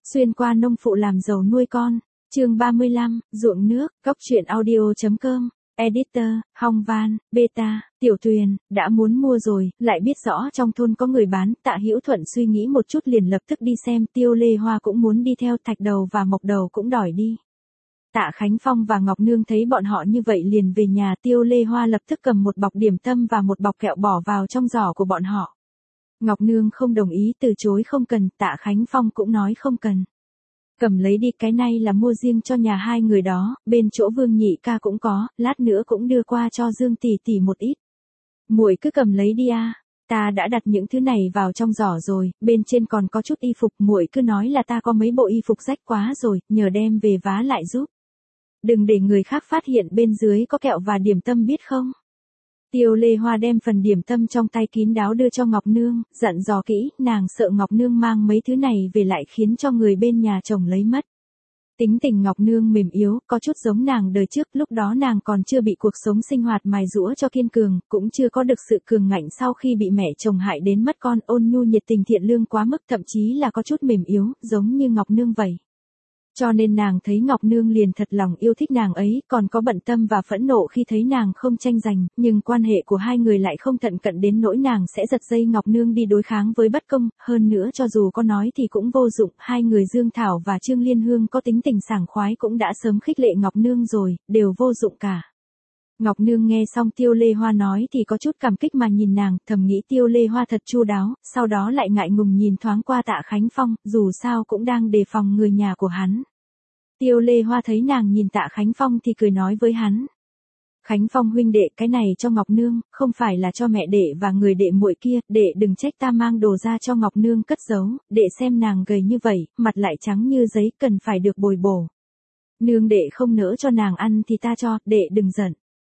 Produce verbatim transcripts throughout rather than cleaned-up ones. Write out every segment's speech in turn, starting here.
Xuyên qua nông phụ làm giàu nuôi con, chương ba mươi lăm, ruộng nước, góc truyện audio.com, editor, Hong Van, Beta, Tiểu Tuyền, đã muốn mua rồi, lại biết rõ trong thôn có người bán, Tạ Hữu Thuận suy nghĩ một chút liền lập tức đi xem, Tiêu Lê Hoa cũng muốn đi theo, Thạch Đầu và Mộc Đầu cũng đòi đi. Tạ Khánh Phong và Ngọc Nương thấy bọn họ như vậy liền về nhà, Tiêu Lê Hoa lập tức cầm một bọc điểm tâm và một bọc kẹo bỏ vào trong giỏ của bọn họ. Ngọc Nương không đồng ý, từ chối không cần, Tạ Khánh Phong cũng nói không cần. Cầm lấy đi, cái này là mua riêng cho nhà hai người đó, bên chỗ Vương Nhị ca cũng có, lát nữa cũng đưa qua cho Dương tỷ tỷ một ít. Muội cứ cầm lấy đi a, ta đã đặt những thứ này vào trong giỏ rồi, bên trên còn có chút y phục, muội cứ nói là ta có mấy bộ y phục rách quá rồi, nhờ đem về vá lại giúp. Đừng để người khác phát hiện bên dưới có kẹo và điểm tâm biết không? Tiêu Lê Hoa đem phần điểm tâm trong tay kín đáo đưa cho Ngọc Nương, dặn dò kỹ, nàng sợ Ngọc Nương mang mấy thứ này về lại khiến cho người bên nhà chồng lấy mất. Tính tình Ngọc Nương mềm yếu, có chút giống nàng đời trước, lúc đó nàng còn chưa bị cuộc sống sinh hoạt mài giũa cho kiên cường, cũng chưa có được sự cường ngạnh sau khi bị mẹ chồng hại đến mất con, ôn nhu nhiệt tình thiện lương quá mức, thậm chí là có chút mềm yếu, giống như Ngọc Nương vậy. Cho nên nàng thấy Ngọc Nương liền thật lòng yêu thích nàng ấy, còn có bận tâm và phẫn nộ khi thấy nàng không tranh giành, nhưng quan hệ của hai người lại không thận cận đến nỗi nàng sẽ giật dây Ngọc Nương đi đối kháng với bất công, hơn nữa cho dù có nói thì cũng vô dụng, hai người Dương Thảo và Trương Liên Hương có tính tình sảng khoái cũng đã sớm khích lệ Ngọc Nương rồi, đều vô dụng cả. Ngọc Nương nghe xong Tiêu Lê Hoa nói thì có chút cảm kích mà nhìn nàng, thầm nghĩ Tiêu Lê Hoa thật chu đáo, sau đó lại ngại ngùng nhìn thoáng qua Tạ Khánh Phong, dù sao cũng đang đề phòng người nhà của hắn. Tiêu Lê Hoa thấy nàng nhìn Tạ Khánh Phong thì cười nói với hắn. Khánh Phong huynh đệ, cái này cho Ngọc Nương, không phải là cho mẹ đệ và người đệ muội kia, đệ đừng trách ta mang đồ ra cho Ngọc Nương cất giấu, đệ xem nàng gầy như vậy, mặt lại trắng như giấy, cần phải được bồi bổ. Nương đệ không nỡ cho nàng ăn thì ta cho, đệ đừng giận.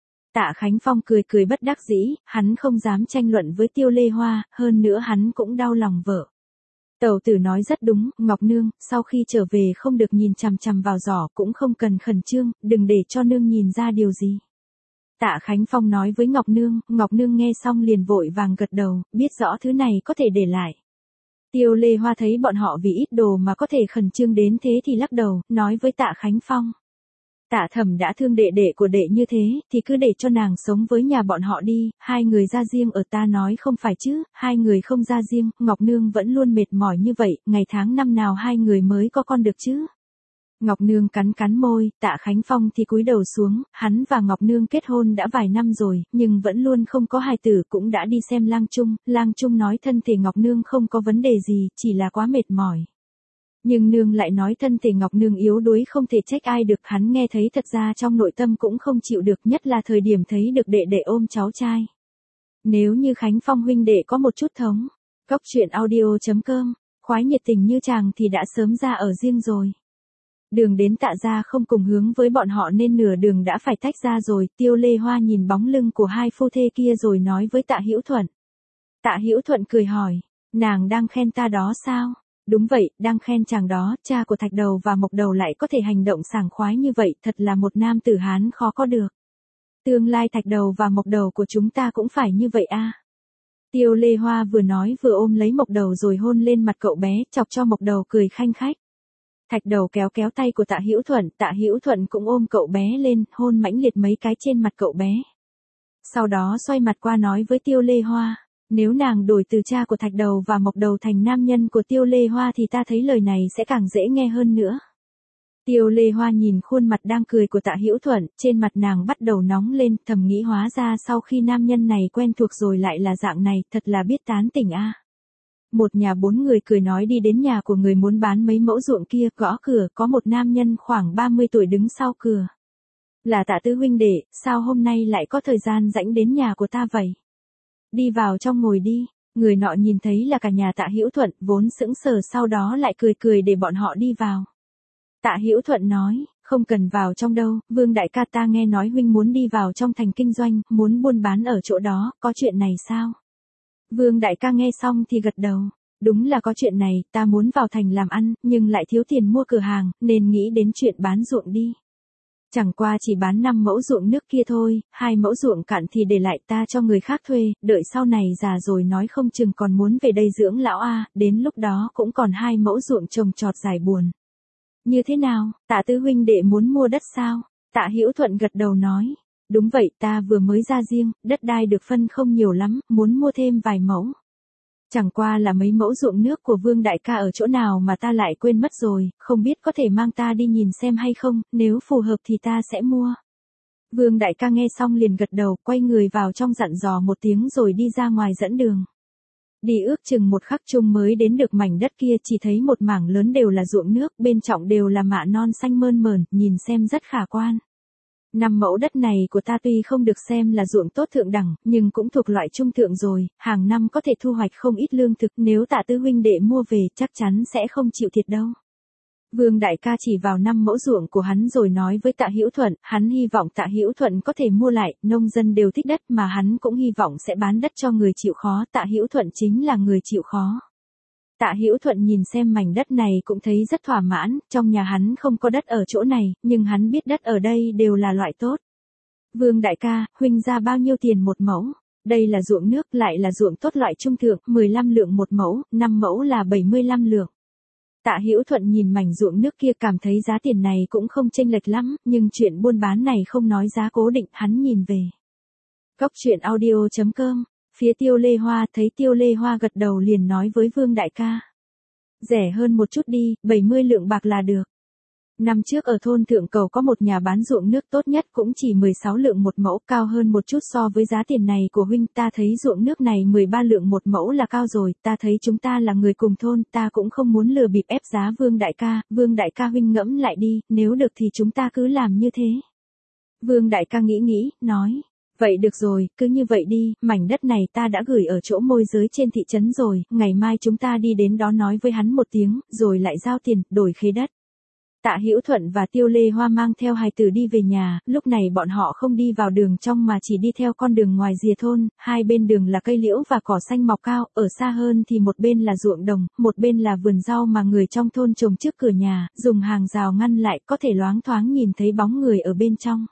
Tạ Khánh Phong cười cười bất đắc dĩ, hắn không dám tranh luận với Tiêu Lê Hoa, hơn nữa hắn cũng đau lòng vợ. Tẩu tử nói rất đúng, Ngọc Nương, sau khi trở về không được nhìn chằm chằm vào giỏ, cũng không cần khẩn trương, đừng để cho nương nhìn ra điều gì. Tạ Khánh Phong nói với Ngọc Nương, Ngọc Nương nghe xong liền vội vàng gật đầu, biết rõ thứ này có thể để lại. Tiêu Lê Hoa thấy bọn họ vì ít đồ mà có thể khẩn trương đến thế thì lắc đầu, nói với Tạ Khánh Phong. Tạ Thẩm đã thương đệ đệ của đệ như thế, thì cứ để cho nàng sống với nhà bọn họ đi, hai người ra riêng ở ta nói không phải chứ, hai người không ra riêng, Ngọc Nương vẫn luôn mệt mỏi như vậy, ngày tháng năm nào hai người mới có con được chứ. Ngọc Nương cắn cắn môi, Tạ Khánh Phong thì cúi đầu xuống, hắn và Ngọc Nương kết hôn đã vài năm rồi, nhưng vẫn luôn không có hài tử, cũng đã đi xem Lang Trung, Lang Trung nói thân thể Ngọc Nương không có vấn đề gì, chỉ là quá mệt mỏi. Nhưng nương lại nói thân thể Ngọc Nương yếu đuối không thể trách ai được, hắn nghe thấy thật ra trong nội tâm cũng không chịu được, nhất là thời điểm thấy được đệ đệ ôm cháu trai. Nếu như Khánh Phong huynh đệ có một chút thống, góc truyện audio.com, khoái nhiệt tình như chàng thì đã sớm ra ở riêng rồi. Đường đến Tạ gia không cùng hướng với bọn họ nên nửa đường đã phải tách ra rồi, Tiêu Lê Hoa nhìn bóng lưng của hai phu thê kia rồi nói với Tạ Hữu Thuận. Tạ Hữu Thuận cười hỏi, nàng đang khen ta đó sao? Đúng vậy, đang khen chàng đó, cha của Thạch Đầu và Mộc Đầu lại có thể hành động sảng khoái như vậy, thật là một nam tử Hán khó có được. Tương lai Thạch Đầu và Mộc Đầu của chúng ta cũng phải như vậy a. Tiêu Lê Hoa vừa nói vừa ôm lấy Mộc Đầu rồi hôn lên mặt cậu bé, chọc cho Mộc Đầu cười khanh khách. Thạch Đầu kéo kéo tay của Tạ Hữu Thuận, Tạ Hữu Thuận cũng ôm cậu bé lên, hôn mãnh liệt mấy cái trên mặt cậu bé. Sau đó xoay mặt qua nói với Tiêu Lê Hoa. Nếu nàng đổi từ cha của Thạch Đầu và Mộc Đầu thành nam nhân của Tiêu Lê Hoa thì ta thấy lời này sẽ càng dễ nghe hơn nữa. Tiêu Lê Hoa nhìn khuôn mặt đang cười của Tạ Hữu Thuận, trên mặt nàng bắt đầu nóng lên, thầm nghĩ hóa ra sau khi nam nhân này quen thuộc rồi lại là dạng này, thật là biết tán tỉnh a. Một nhà bốn người cười nói đi đến nhà của người muốn bán mấy mẫu ruộng kia, gõ cửa, có một nam nhân khoảng ba mươi tuổi đứng sau cửa. Là Tạ Tứ huynh đệ, sao hôm nay lại có thời gian rảnh đến nhà của ta vậy? Đi vào trong ngồi đi, người nọ nhìn thấy là cả nhà Tạ Hữu Thuận, vốn sững sờ sau đó lại cười cười để bọn họ đi vào. Tạ Hữu Thuận nói, không cần vào trong đâu, Vương đại ca ta nghe nói huynh muốn đi vào trong thành kinh doanh, muốn buôn bán ở chỗ đó, có chuyện này sao? Vương đại ca nghe xong thì gật đầu, đúng là có chuyện này, ta muốn vào thành làm ăn, nhưng lại thiếu tiền mua cửa hàng, nên nghĩ đến chuyện bán ruộng đi. Chẳng qua chỉ bán năm mẫu ruộng nước kia thôi, hai mẫu ruộng cạn thì để lại ta cho người khác thuê, đợi sau này già rồi nói không chừng còn muốn về đây dưỡng lão a, đến lúc đó cũng còn hai mẫu ruộng trồng trọt giải buồn. Như thế nào, Tạ Tứ huynh đệ muốn mua đất sao? Tạ Hữu Thuận gật đầu nói, đúng vậy, ta vừa mới ra riêng, đất đai được phân không nhiều lắm, muốn mua thêm vài mẫu. Chẳng qua là mấy mẫu ruộng nước của Vương đại ca ở chỗ nào mà ta lại quên mất rồi, không biết có thể mang ta đi nhìn xem hay không, nếu phù hợp thì ta sẽ mua. Vương đại ca nghe xong liền gật đầu, quay người vào trong dặn dò một tiếng rồi đi ra ngoài dẫn đường. Đi ước chừng một khắc chung mới đến được mảnh đất kia, chỉ thấy một mảng lớn đều là ruộng nước, bên trọng đều là mạ non xanh mơn mởn, nhìn xem rất khả quan. Năm mẫu đất này của ta tuy không được xem là ruộng tốt thượng đẳng, nhưng cũng thuộc loại trung thượng rồi, hàng năm có thể thu hoạch không ít lương thực, nếu Tạ Tứ huynh đệ mua về chắc chắn sẽ không chịu thiệt đâu. Vương đại ca chỉ vào năm mẫu ruộng của hắn rồi nói với Tạ Hữu Thuận, hắn hy vọng Tạ Hữu Thuận có thể mua lại, nông dân đều thích đất mà hắn cũng hy vọng sẽ bán đất cho người chịu khó, Tạ Hữu Thuận chính là người chịu khó. Tạ Hữu Thuận nhìn xem mảnh đất này cũng thấy rất thỏa mãn, trong nhà hắn không có đất ở chỗ này, nhưng hắn biết đất ở đây đều là loại tốt. Vương đại ca, huynh ra bao nhiêu tiền một mẫu? Đây là ruộng nước, lại là ruộng tốt loại trung thượng, mười lăm lượng một mẫu, năm mẫu là bảy mươi lăm lượng. Tạ Hữu Thuận nhìn mảnh ruộng nước kia cảm thấy giá tiền này cũng không chênh lệch lắm, nhưng chuyện buôn bán này không nói giá cố định, hắn nhìn về. Cốc truyện audio chấm com, phía Tiêu Lê Hoa thấy Tiêu Lê Hoa gật đầu liền nói với Vương đại ca. Rẻ hơn một chút đi, bảy mươi lượng bạc là được. Năm trước ở thôn Thượng Cầu có một nhà bán ruộng nước tốt nhất cũng chỉ mười sáu lượng một mẫu, cao hơn một chút so với giá tiền này của huynh, ta thấy ruộng nước này mười ba lượng một mẫu là cao rồi, ta thấy chúng ta là người cùng thôn, ta cũng không muốn lừa bịp ép giá Vương đại ca, Vương đại ca huynh ngẫm lại đi, nếu được thì chúng ta cứ làm như thế. Vương đại ca nghĩ nghĩ, nói, vậy được rồi, cứ như vậy đi, mảnh đất này ta đã gửi ở chỗ môi giới trên thị trấn rồi, ngày mai chúng ta đi đến đó nói với hắn một tiếng, rồi lại giao tiền, đổi khế đất. Tạ Hữu Thuận và Tiêu Lê Hoa mang theo hài tử đi về nhà, lúc này bọn họ không đi vào đường trong mà chỉ đi theo con đường ngoài rìa thôn, hai bên đường là cây liễu và cỏ xanh mọc cao, ở xa hơn thì một bên là ruộng đồng, một bên là vườn rau mà người trong thôn trồng trước cửa nhà, dùng hàng rào ngăn lại, có thể loáng thoáng nhìn thấy bóng người ở bên trong.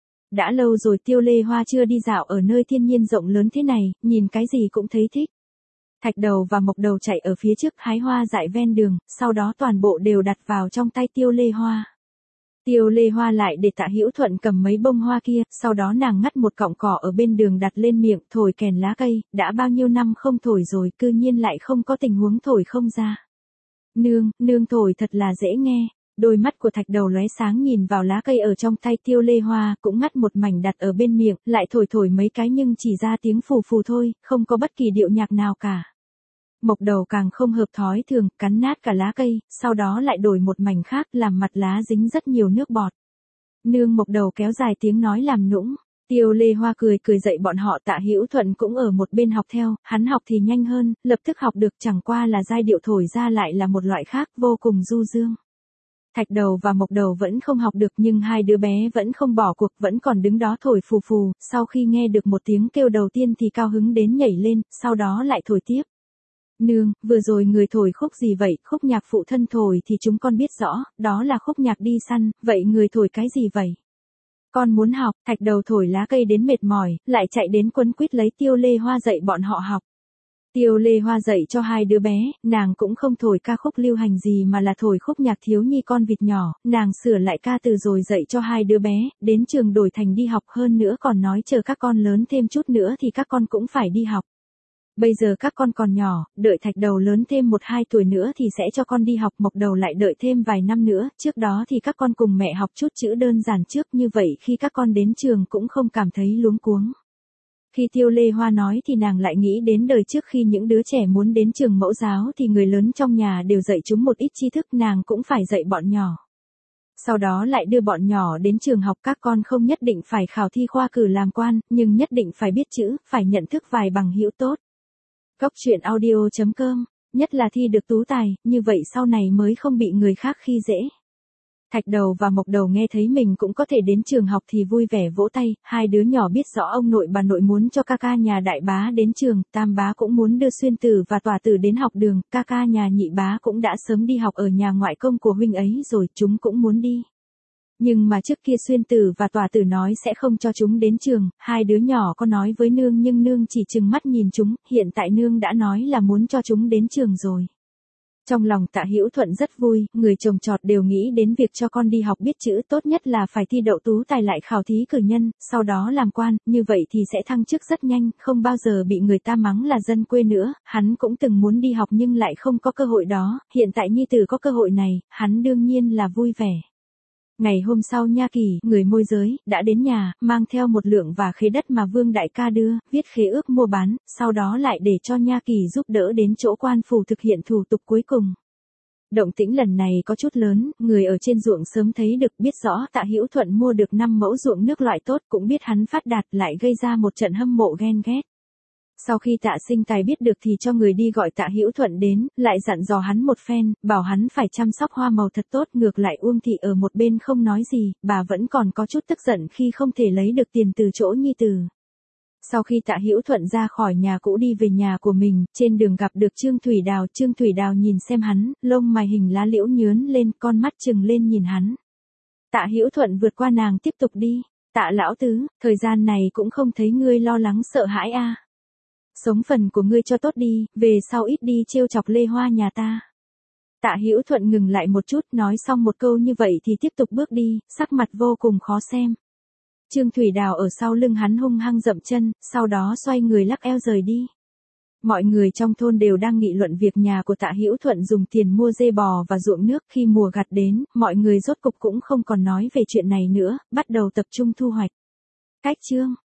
Đã lâu rồi Tiêu Lê Hoa chưa đi dạo ở nơi thiên nhiên rộng lớn thế này, nhìn cái gì cũng thấy thích. Thạch Đầu và Mộc Đầu chạy ở phía trước hái hoa dại ven đường, sau đó toàn bộ đều đặt vào trong tay Tiêu Lê Hoa. Tiêu Lê Hoa lại để Tạ Hữu Thuận cầm mấy bông hoa kia, sau đó nàng ngắt một cọng cỏ ở bên đường đặt lên miệng, thổi kèn lá cây, đã bao nhiêu năm không thổi rồi, cư nhiên lại không có tình huống thổi không ra. Nương, nương thổi thật là dễ nghe. Đôi mắt của Thạch Đầu lóe sáng nhìn vào lá cây ở trong tay Tiêu Lê Hoa, cũng ngắt một mảnh đặt ở bên miệng, lại thổi thổi mấy cái nhưng chỉ ra tiếng phù phù thôi, không có bất kỳ điệu nhạc nào cả. Mộc Đầu càng không hợp thói thường, cắn nát cả lá cây, sau đó lại đổi một mảnh khác, làm mặt lá dính rất nhiều nước bọt. Nương, Mộc Đầu kéo dài tiếng nói làm nũng. Tiêu Lê Hoa cười cười dạy bọn họ. Tạ Hữu Thuận cũng ở một bên học theo, hắn học thì nhanh hơn, lập tức học được, chẳng qua là giai điệu thổi ra lại là một loại khác, vô cùng du dương. Thạch Đầu và Mộc Đầu vẫn không học được nhưng hai đứa bé vẫn không bỏ cuộc, vẫn còn đứng đó thổi phù phù, sau khi nghe được một tiếng kêu đầu tiên thì cao hứng đến nhảy lên, sau đó lại thổi tiếp. Nương, vừa rồi người thổi khúc gì vậy? Khúc nhạc phụ thân thổi thì chúng con biết rõ, đó là khúc nhạc đi săn, vậy người thổi cái gì vậy? Con muốn học. Thạch Đầu thổi lá cây đến mệt mỏi, lại chạy đến quấn quýt lấy Tiêu Lê Hoa dạy bọn họ học. Tiêu Lê Hoa dạy cho hai đứa bé, nàng cũng không thổi ca khúc lưu hành gì mà là thổi khúc nhạc thiếu nhi con vịt nhỏ, nàng sửa lại ca từ rồi dạy cho hai đứa bé, đến trường đổi thành đi học, hơn nữa còn nói chờ các con lớn thêm chút nữa thì các con cũng phải đi học. Bây giờ các con còn nhỏ, đợi Thạch Đầu lớn thêm một hai tuổi nữa thì sẽ cho con đi học, Mộc Đầu lại đợi thêm vài năm nữa, trước đó thì các con cùng mẹ học chút chữ đơn giản trước, như vậy khi các con đến trường cũng không cảm thấy luống cuống. Khi Tiêu Lê Hoa nói thì nàng lại nghĩ đến đời trước khi những đứa trẻ muốn đến trường mẫu giáo thì người lớn trong nhà đều dạy chúng một ít tri thức, nàng cũng phải dạy bọn nhỏ. Sau đó lại đưa bọn nhỏ đến trường học, các con không nhất định phải khảo thi khoa cử làm quan, nhưng nhất định phải biết chữ, phải nhận thức vài bằng hữu tốt. Cốc truyện audio chấm com, nhất là thi được tú tài, như vậy sau này mới không bị người khác khi dễ. Thạch Đầu và Mộc Đầu nghe thấy mình cũng có thể đến trường học thì vui vẻ vỗ tay, hai đứa nhỏ biết rõ ông nội bà nội muốn cho ca ca nhà đại bá đến trường, tam bá cũng muốn đưa xuyên tử và tòa tử đến học đường, ca ca nhà nhị bá cũng đã sớm đi học ở nhà ngoại công của huynh ấy rồi, chúng cũng muốn đi. Nhưng mà trước kia Xuyên Tử và Tỏa Tử nói sẽ không cho chúng đến trường, hai đứa nhỏ có nói với nương nhưng nương chỉ trừng mắt nhìn chúng, hiện tại nương đã nói là muốn cho chúng đến trường rồi. Trong lòng Tạ Hữu Thuận rất vui, người trồng trọt đều nghĩ đến việc cho con đi học biết chữ, tốt nhất là phải thi đậu tú tài lại khảo thí cử nhân, sau đó làm quan, như vậy thì sẽ thăng chức rất nhanh, không bao giờ bị người ta mắng là dân quê nữa. Hắn cũng từng muốn đi học nhưng lại không có cơ hội đó, hiện tại nhi tử có cơ hội này, hắn đương nhiên là vui vẻ. Ngày hôm sau Nha Kỳ, người môi giới, đã đến nhà, mang theo một lượng và khế đất mà Vương đại ca đưa, viết khế ước mua bán, sau đó lại để cho Nha Kỳ giúp đỡ đến chỗ quan phủ thực hiện thủ tục cuối cùng. Động tĩnh lần này có chút lớn, người ở trên ruộng sớm thấy được, biết rõ Tạ Hữu Thuận mua được năm mẫu ruộng nước loại tốt, cũng biết hắn phát đạt, lại gây ra một trận hâm mộ ghen ghét. Sau khi Tạ Sinh Tài biết được thì cho người đi gọi Tạ Hữu Thuận đến, lại dặn dò hắn một phen, bảo hắn phải chăm sóc hoa màu thật tốt. Ngược lại Uông Thị ở một bên không nói gì, bà vẫn còn có chút tức giận khi không thể lấy được tiền từ chỗ nhi tử. Sau khi Tạ Hữu Thuận ra khỏi nhà cũ đi về nhà của mình, trên đường gặp được Trương Thủy Đào. Trương Thủy Đào nhìn xem hắn, lông mày hình lá liễu nhướn lên, con mắt trừng lên nhìn hắn. Tạ Hữu Thuận vượt qua nàng tiếp tục đi. Tạ lão tứ, thời gian này cũng không thấy ngươi lo lắng sợ hãi a. À. Sống phần của ngươi cho tốt đi, về sau ít đi trêu chọc Lê Hoa nhà ta. Tạ Hữu Thuận ngừng lại một chút, nói xong một câu như vậy thì tiếp tục bước đi, sắc mặt vô cùng khó xem. Trương Thủy Đào ở sau lưng hắn hung hăng dậm chân, sau đó xoay người lắc eo rời đi. Mọi người trong thôn đều đang nghị luận việc nhà của Tạ Hữu Thuận dùng tiền mua dê bò và ruộng nước. Khi mùa gặt đến, mọi người rốt cục cũng không còn nói về chuyện này nữa, bắt đầu tập trung thu hoạch. Cách chương